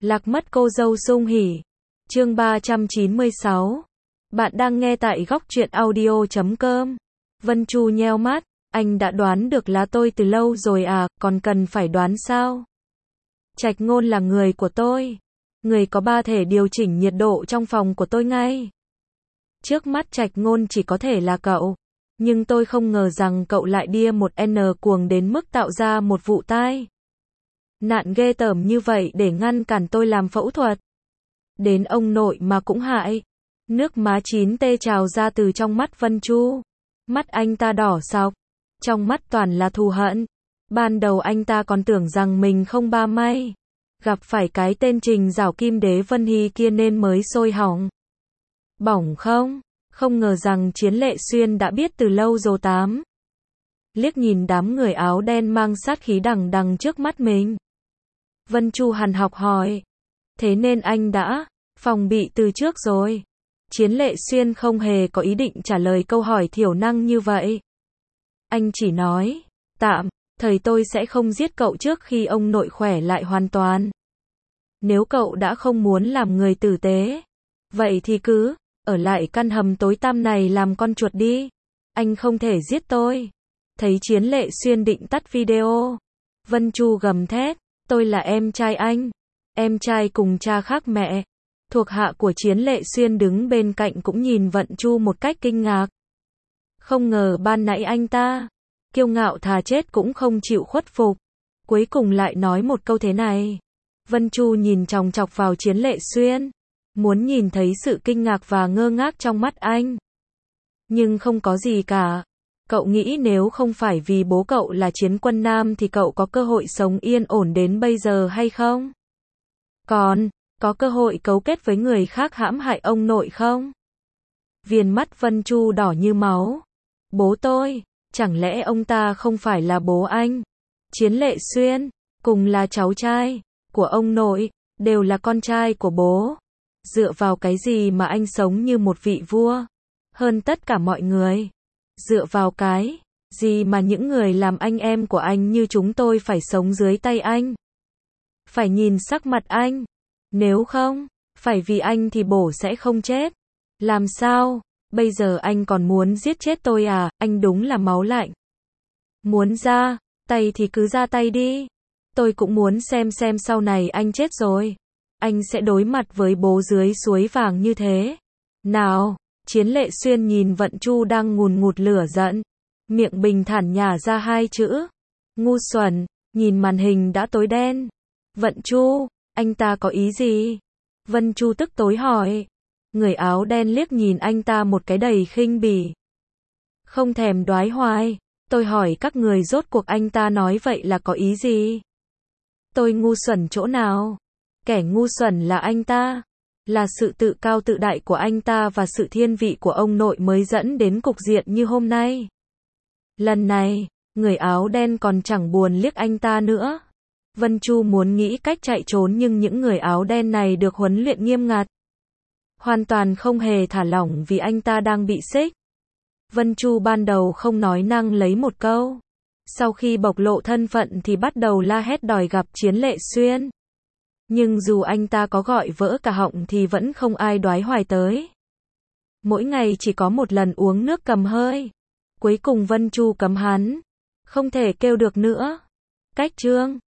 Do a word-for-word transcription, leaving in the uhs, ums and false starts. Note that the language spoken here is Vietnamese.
Lạc mất cô dâu sung hỉ. Chương ba trăm chín mươi sáu. Bạn đang nghe tại góc truyện audio chấm com. Vân Chu nheo mắt, anh đã đoán được là tôi từ lâu rồi à, còn cần phải đoán sao? Trạch Ngôn là người của tôi. Người có ba thể điều chỉnh nhiệt độ trong phòng của tôi ngay. Trước mắt Trạch Ngôn chỉ có thể là cậu. Nhưng tôi không ngờ rằng cậu lại đia một N cuồng đến mức tạo ra một vụ tai nạn ghê tởm như vậy để ngăn cản tôi làm phẫu thuật. Đến ông nội mà cũng hại. Nước má chín tê trào ra từ trong mắt Vân Chu. Mắt anh ta đỏ sọc. Trong mắt toàn là thù hận. Ban đầu anh ta còn tưởng rằng mình không ba may. Gặp phải cái tên Trình Giảo Kim Đế Vân Hy kia nên mới sôi hỏng. Bỏng không? Không ngờ rằng Chiến Lệ Xuyên đã biết từ lâu rồi tám. Liếc nhìn đám người áo đen mang sát khí đằng đằng trước mắt mình. Vân Chu hằn học hỏi. Thế nên anh đã phòng bị từ trước rồi. Chiến Lệ Xuyên không hề có ý định trả lời câu hỏi thiểu năng như vậy. Anh chỉ nói, tạm, thời tôi sẽ không giết cậu trước khi ông nội khỏe lại hoàn toàn. Nếu cậu đã không muốn làm người tử tế, vậy thì cứ ở lại căn hầm tối tăm này làm con chuột đi. Anh không thể giết tôi. Thấy Chiến Lệ Xuyên định tắt video, Vân Chu gầm thét, tôi là em trai anh. Em trai cùng cha khác mẹ. Thuộc hạ của Chiến Lệ Xuyên đứng bên cạnh cũng nhìn Vân Chu một cách kinh ngạc. Không ngờ ban nãy anh ta kiêu ngạo thà chết cũng không chịu khuất phục. Cuối cùng lại nói một câu thế này. Vân Chu nhìn chòng chọc vào Chiến Lệ Xuyên, muốn nhìn thấy sự kinh ngạc và ngơ ngác trong mắt anh. Nhưng không có gì cả. Cậu nghĩ nếu không phải vì bố cậu là chiến quân nam thì cậu có cơ hội sống yên ổn đến bây giờ hay không? Còn, có cơ hội cấu kết với người khác hãm hại ông nội không? Viền mắt Vân Chu đỏ như máu. Bố tôi, chẳng lẽ ông ta không phải là bố anh? Chiến Lệ Xuyên, cùng là cháu trai của ông nội, đều là con trai của bố. Dựa vào cái gì mà anh sống như một vị vua, hơn tất cả mọi người? Dựa vào cái gì mà những người làm anh em của anh như chúng tôi phải sống dưới tay anh? Phải nhìn sắc mặt anh. Nếu không, phải vì anh thì bổ sẽ không chết. Làm sao? Bây giờ anh còn muốn giết chết tôi à? Anh đúng là máu lạnh. Muốn ra tay thì cứ ra tay đi. Tôi cũng muốn xem xem sau này anh chết rồi, anh sẽ đối mặt với bố dưới suối vàng như thế nào? Chiến Lệ Xuyên nhìn Vân Chu đang ngùn ngụt lửa giận, miệng bình thản nhả ra hai chữ. Ngu xuẩn. Nhìn màn hình đã tối đen. Vân Chu, anh ta có ý gì? Vân Chu tức tối hỏi. Người áo đen liếc nhìn anh ta một cái đầy khinh bỉ. Không thèm đoái hoài. Tôi hỏi các người rốt cuộc anh ta nói vậy là có ý gì? Tôi ngu xuẩn chỗ nào? Kẻ ngu xuẩn là anh ta. Là sự tự cao tự đại của anh ta và sự thiên vị của ông nội mới dẫn đến cục diện như hôm nay. Lần này, người áo đen còn chẳng buồn liếc anh ta nữa. Vân Chu muốn nghĩ cách chạy trốn nhưng những người áo đen này được huấn luyện nghiêm ngặt. Hoàn toàn không hề thả lỏng vì anh ta đang bị xích. Vân Chu ban đầu không nói năng lấy một câu. Sau khi bộc lộ thân phận thì bắt đầu la hét đòi gặp Chiến Lệ Xuyên. Nhưng dù anh ta có gọi vỡ cả họng thì vẫn không ai đoái hoài tới. Mỗi ngày chỉ có một lần uống nước cầm hơi. Cuối cùng Vân Chu cấm hắn. Không thể kêu được nữa. Cách chương.